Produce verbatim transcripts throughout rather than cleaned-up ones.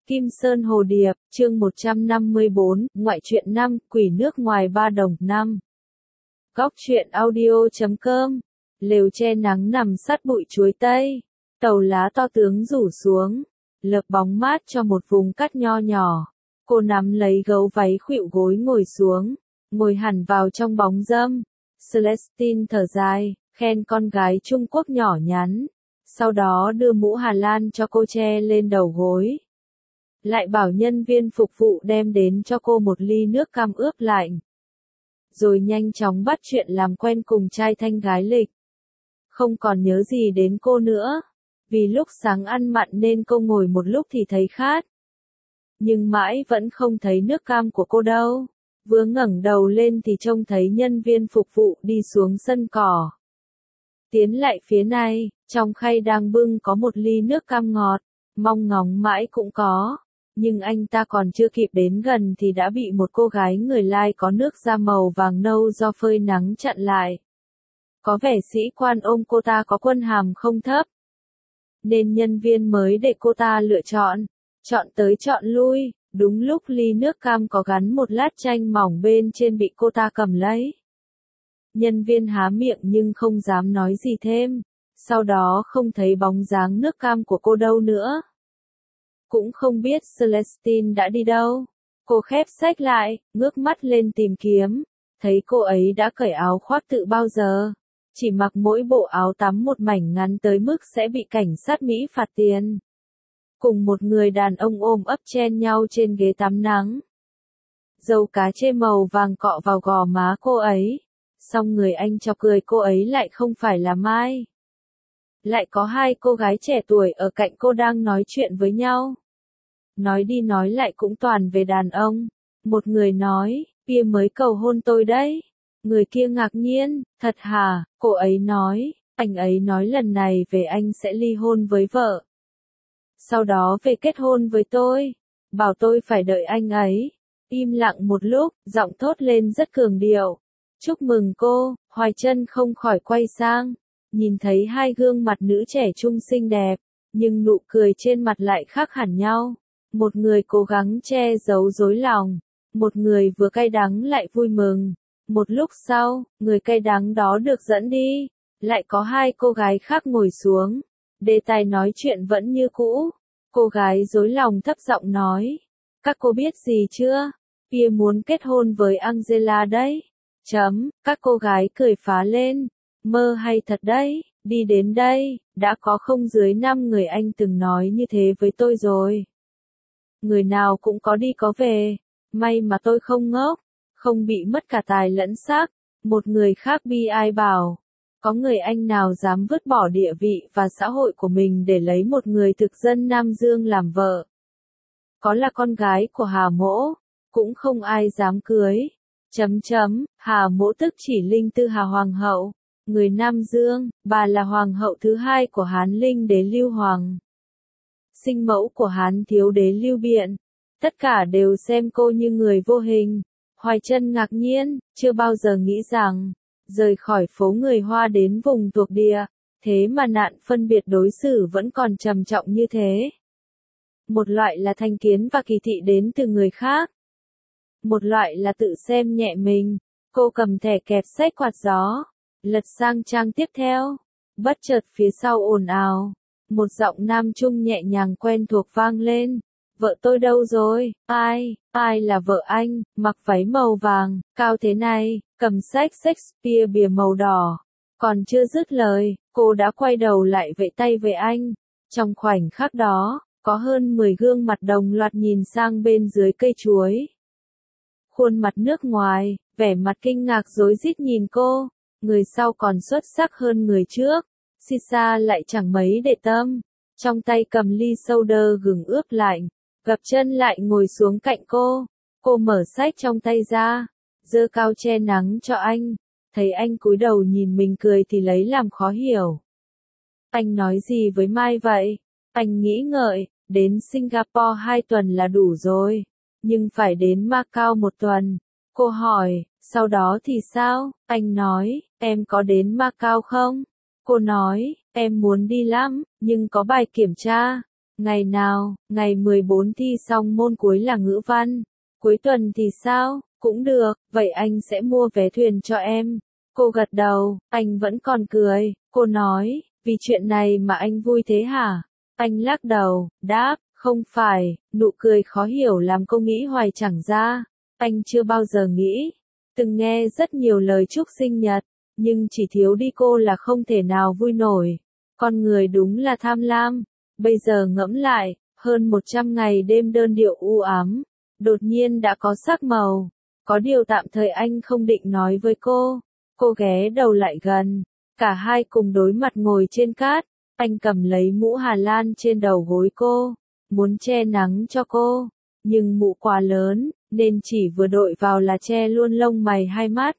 Kim Sơn Hồ Điệp, chương một trăm năm mươi bốn, ngoại truyện năm, quỷ nước ngoài ba đồng năm. Góc truyện audio chấm com, lều che nắng nằm sát bụi chuối tây, tàu lá to tướng rủ xuống, lợp bóng mát cho một vùng cát nho nhỏ. Cô nắm lấy gấu váy khuỵu gối ngồi xuống, ngồi hẳn vào trong bóng râm. Celestine thở dài, khen con gái Trung Quốc nhỏ nhắn, sau đó đưa mũ Hà Lan cho cô che lên đầu gối. Lại bảo nhân viên phục vụ đem đến cho cô một ly nước cam ướp lạnh. Rồi nhanh chóng bắt chuyện làm quen cùng trai thanh gái lịch. Không còn nhớ gì đến cô nữa, vì lúc sáng ăn mặn nên cô ngồi một lúc thì thấy khát. Nhưng mãi vẫn không thấy nước cam của cô đâu. Vừa ngẩng đầu lên thì trông thấy nhân viên phục vụ đi xuống sân cỏ. Tiến lại phía này, trong khay đang bưng có một ly nước cam ngọt, mong ngóng mãi cũng có. Nhưng anh ta còn chưa kịp đến gần thì đã bị một cô gái người Lai có nước da màu vàng nâu do phơi nắng chặn lại. Có vẻ sĩ quan ôm cô ta có quân hàm không thấp, nên nhân viên mới để cô ta lựa chọn. Chọn tới chọn lui, đúng lúc ly nước cam có gắn một lát chanh mỏng bên trên bị cô ta cầm lấy. Nhân viên há miệng nhưng không dám nói gì thêm, sau đó không thấy bóng dáng nước cam của cô đâu nữa. Cũng không biết Celestine đã đi đâu. Cô khép sách lại, ngước mắt lên tìm kiếm, thấy cô ấy đã cởi áo khoác từ bao giờ. Chỉ mặc mỗi bộ áo tắm một mảnh ngắn tới mức sẽ bị cảnh sát Mỹ phạt tiền. Cùng một người đàn ông ôm ấp chen nhau trên ghế tắm nắng. Dầu cá chê màu vàng cọ vào gò má cô ấy. Song người anh chọc cười cô ấy lại không phải là Mai. Lại có hai cô gái trẻ tuổi ở cạnh cô đang nói chuyện với nhau. Nói đi nói lại cũng toàn về đàn ông. Một người nói, Pia mới cầu hôn tôi đấy. Người kia ngạc nhiên, thật hả? Cô ấy nói, anh ấy nói lần này về anh sẽ ly hôn với vợ. Sau đó về kết hôn với tôi. Bảo tôi phải đợi anh ấy. Im lặng một lúc, giọng thốt lên rất cường điệu. Chúc mừng cô. Hoài Trân không khỏi quay sang. Nhìn thấy hai gương mặt nữ trẻ trung xinh đẹp, nhưng nụ cười trên mặt lại khác hẳn nhau. Một người cố gắng che giấu rối lòng, một người vừa cay đắng lại vui mừng. Một lúc sau, người cay đắng đó được dẫn đi, lại có hai cô gái khác ngồi xuống. Đề tài nói chuyện vẫn như cũ. Cô gái rối lòng thấp giọng nói, các cô biết gì chưa? Pia muốn kết hôn với Angela đấy. Chấm, các cô gái cười phá lên. Mơ hay thật đấy, đi đến đây, đã có không dưới năm người anh từng nói như thế với tôi rồi. Người nào cũng có đi có về, may mà tôi không ngốc, không bị mất cả tài lẫn xác. Một người khác bi ai bảo, có người anh nào dám vứt bỏ địa vị và xã hội của mình để lấy một người thực dân Nam Dương làm vợ. Có là con gái của Hà Mỗ, cũng không ai dám cưới. Chấm chấm, Hà Mỗ tức chỉ Linh Tư Hà Hoàng hậu. Người Nam Dương, bà là hoàng hậu thứ hai của Hán Linh đế Lưu Hoàng. Sinh mẫu của Hán thiếu đế Lưu Biện. Tất cả đều xem cô như người vô hình. Hoài Trân ngạc nhiên, chưa bao giờ nghĩ rằng, rời khỏi phố người Hoa đến vùng thuộc địa, thế mà nạn phân biệt đối xử vẫn còn trầm trọng như thế. Một loại là thành kiến và kỳ thị đến từ người khác. Một loại là tự xem nhẹ mình. Cô cầm thẻ kẹp sách quạt gió. Lật sang trang tiếp theo, bất chợt phía sau ồn ào, một giọng nam trung nhẹ nhàng quen thuộc vang lên. Vợ tôi đâu rồi? Ai? Ai là vợ anh? Mặc váy màu vàng, cao thế này, cầm sách Shakespeare bìa màu đỏ. Còn chưa dứt lời, cô đã quay đầu lại vẫy tay với anh. Trong khoảnh khắc đó, có hơn mười gương mặt đồng loạt nhìn sang bên dưới cây chuối. Khuôn mặt nước ngoài, vẻ mặt kinh ngạc rối rít nhìn cô. Người sau còn xuất sắc hơn người trước. Sisa lại chẳng mấy để tâm. Trong tay cầm ly soda gừng ướp lạnh. Gập chân lại ngồi xuống cạnh cô. Cô mở sách trong tay ra. Giơ cao che nắng cho anh. Thấy anh cúi đầu nhìn mình cười thì lấy làm khó hiểu. Anh nói gì với Mai vậy? Anh nghĩ ngợi. Đến Singapore hai tuần là đủ rồi. Nhưng phải đến Macau một tuần. Cô hỏi, sau đó thì sao? Anh nói, em có đến Macau không? Cô nói, em muốn đi lắm, nhưng có bài kiểm tra. Ngày nào, ngày mười bốn thi xong môn cuối là ngữ văn. Cuối tuần thì sao? Cũng được, vậy anh sẽ mua vé thuyền cho em. Cô gật đầu, anh vẫn còn cười. Cô nói, vì chuyện này mà anh vui thế hả? Anh lắc đầu, đáp, không phải, nụ cười khó hiểu làm cô nghĩ hoài chẳng ra. Anh chưa bao giờ nghĩ, từng nghe rất nhiều lời chúc sinh nhật, nhưng chỉ thiếu đi cô là không thể nào vui nổi. Con người đúng là tham lam. Bây giờ ngẫm lại, hơn một trăm ngày đêm đơn điệu u ám, đột nhiên đã có sắc màu. Có điều tạm thời anh không định nói với cô. Cô ghé đầu lại gần, cả hai cùng đối mặt ngồi trên cát. Anh cầm lấy mũ Hà Lan trên đầu gối cô, muốn che nắng cho cô, nhưng mũ quá lớn, nên chỉ vừa đội vào là che luôn lông mày hai mắt.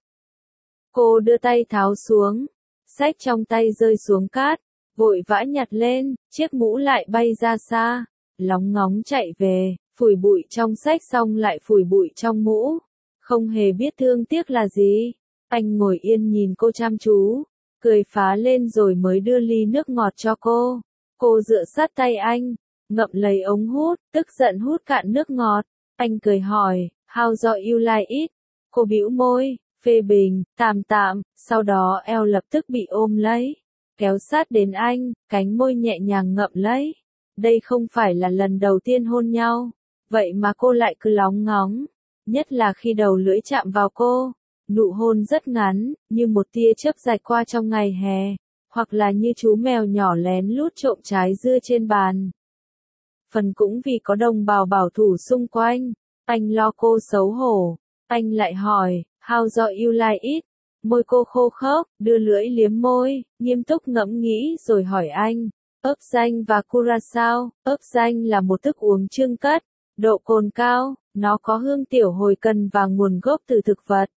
Cô đưa tay tháo xuống, xách trong tay rơi xuống cát, vội vã nhặt lên, chiếc mũ lại bay ra xa, lóng ngóng chạy về, phủi bụi trong xách xong lại phủi bụi trong mũ, không hề biết thương tiếc là gì. Anh ngồi yên nhìn cô chăm chú, cười phá lên rồi mới đưa ly nước ngọt cho cô. Cô dựa sát tay anh, ngậm lấy ống hút, tức giận hút cạn nước ngọt. Anh cười hỏi, how do you like it? Cô bĩu môi, phê bình, tạm tạm, sau đó eo lập tức bị ôm lấy, kéo sát đến anh, cánh môi nhẹ nhàng ngậm lấy. Đây không phải là lần đầu tiên hôn nhau, vậy mà cô lại cứ lóng ngóng, nhất là khi đầu lưỡi chạm vào cô. Nụ hôn rất ngắn, như một tia chớp rạch qua trong ngày hè, hoặc là như chú mèo nhỏ lén lút trộm trái dưa trên bàn. Phần cũng vì có đồng bào bảo thủ xung quanh, anh lo cô xấu hổ. Anh lại hỏi, how do you like it? Môi cô khô khốc, đưa lưỡi liếm môi, nghiêm túc ngẫm nghĩ rồi hỏi anh, ớt xanh và curacao. Ớt xanh là một thức uống chưng cất, độ cồn cao, nó có hương tiểu hồi cần và nguồn gốc từ thực vật.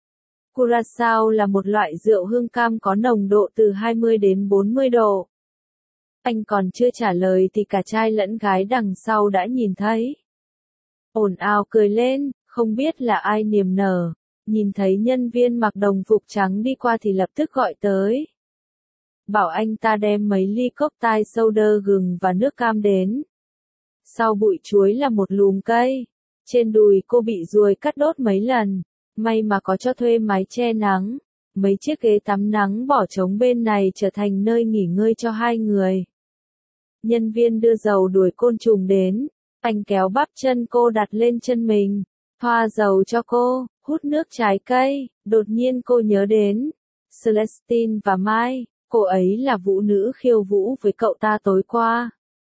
Curacao là một loại rượu hương cam có nồng độ từ hai mươi đến bốn mươi độ. Anh còn chưa trả lời thì cả trai lẫn gái đằng sau đã nhìn thấy. Ồn ào cười lên, không biết là ai niềm nở, nhìn thấy nhân viên mặc đồng phục trắng đi qua thì lập tức gọi tới. Bảo anh ta đem mấy ly cocktail soda gừng và nước cam đến. Sau bụi chuối là một lùm cây, trên đùi cô bị ruồi cắt đốt mấy lần. May mà có cho thuê mái che nắng, mấy chiếc ghế tắm nắng bỏ trống bên này trở thành nơi nghỉ ngơi cho hai người. Nhân viên đưa dầu đuổi côn trùng đến, anh kéo bắp chân cô đặt lên chân mình, thoa dầu cho cô, hút nước trái cây. Đột nhiên cô nhớ đến Celestine và Mai, cô ấy là vũ nữ khiêu vũ với cậu ta tối qua.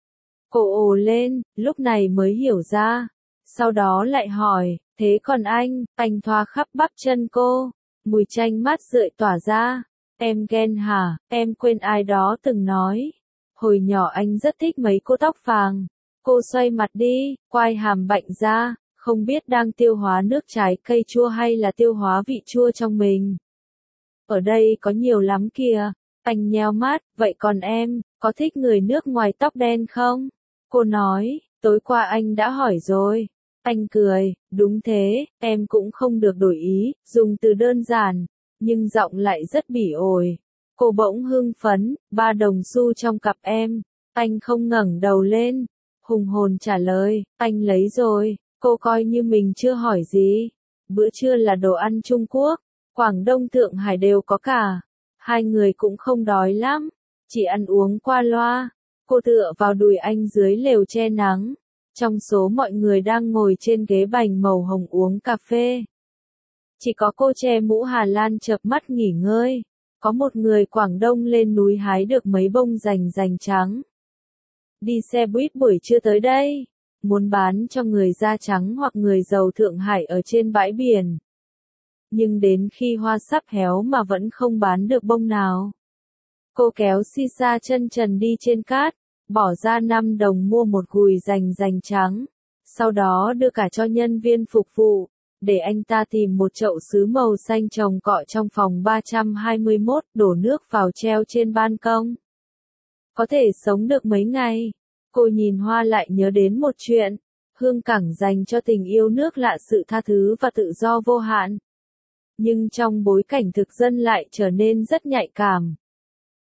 Cô ồ lên, lúc này mới hiểu ra, sau đó lại hỏi, thế còn anh? Anh thoa khắp bắp chân cô, mùi chanh mát rượi tỏa ra. Em ghen hả? Em quên ai đó từng nói, hồi nhỏ anh rất thích mấy cô tóc vàng. Cô xoay mặt đi, quai hàm bạnh ra, không biết đang tiêu hóa nước trái cây chua hay là tiêu hóa vị chua trong mình. Ở đây có nhiều lắm kìa. Anh nheo mắt, vậy còn em, có thích người nước ngoài tóc đen không? Cô nói, tối qua anh đã hỏi rồi. Anh cười, đúng thế, em cũng không được đổi ý, dùng từ đơn giản, nhưng giọng lại rất bỉ ổi. Cô bỗng hưng phấn, ba đồng xu trong cặp em. Anh không ngẩng đầu lên, hùng hồn trả lời, anh lấy rồi. Cô coi như mình chưa hỏi gì. Bữa trưa là đồ ăn Trung Quốc, Quảng Đông Thượng Hải đều có cả. Hai người cũng không đói lắm, chỉ ăn uống qua loa. Cô tựa vào đùi anh dưới lều che nắng. Trong số mọi người đang ngồi trên ghế bành màu hồng uống cà phê, chỉ có cô che mũ Hà Lan chợp mắt nghỉ ngơi. Có một người Quảng Đông lên núi hái được mấy bông rành rành trắng. Đi xe buýt buổi trưa tới đây, muốn bán cho người da trắng hoặc người giàu Thượng Hải ở trên bãi biển. Nhưng đến khi hoa sắp héo mà vẫn không bán được bông nào. Cô kéo Sisa chân trần đi trên cát, bỏ ra năm đồng mua một gùi rành rành trắng, sau đó đưa cả cho nhân viên phục vụ, để anh ta tìm một chậu sứ màu xanh trồng cọ trong phòng ba trăm hai mươi mốt, đổ nước vào treo trên ban công. Có thể sống được mấy ngày. Cô nhìn hoa lại nhớ đến một chuyện, hương cảng dành cho tình yêu nước lạ sự tha thứ và tự do vô hạn. Nhưng trong bối cảnh thực dân lại trở nên rất nhạy cảm.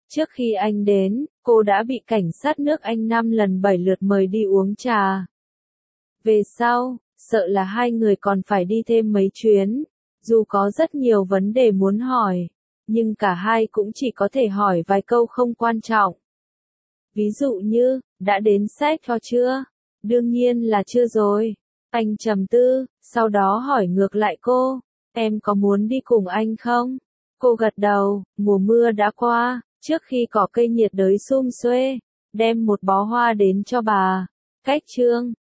Trước khi anh đến, cô đã bị cảnh sát nước Anh năm lần bảy lượt mời đi uống trà. Về sau, sợ là hai người còn phải đi thêm mấy chuyến, dù có rất nhiều vấn đề muốn hỏi, nhưng cả hai cũng chỉ có thể hỏi vài câu không quan trọng. Ví dụ như, đã đến sách cho chưa? Đương nhiên là chưa rồi. Anh trầm tư, sau đó hỏi ngược lại cô, em có muốn đi cùng anh không? Cô gật đầu, mùa mưa đã qua, trước khi cỏ cây nhiệt đới sum xuê, đem một bó hoa đến cho bà. Cách chương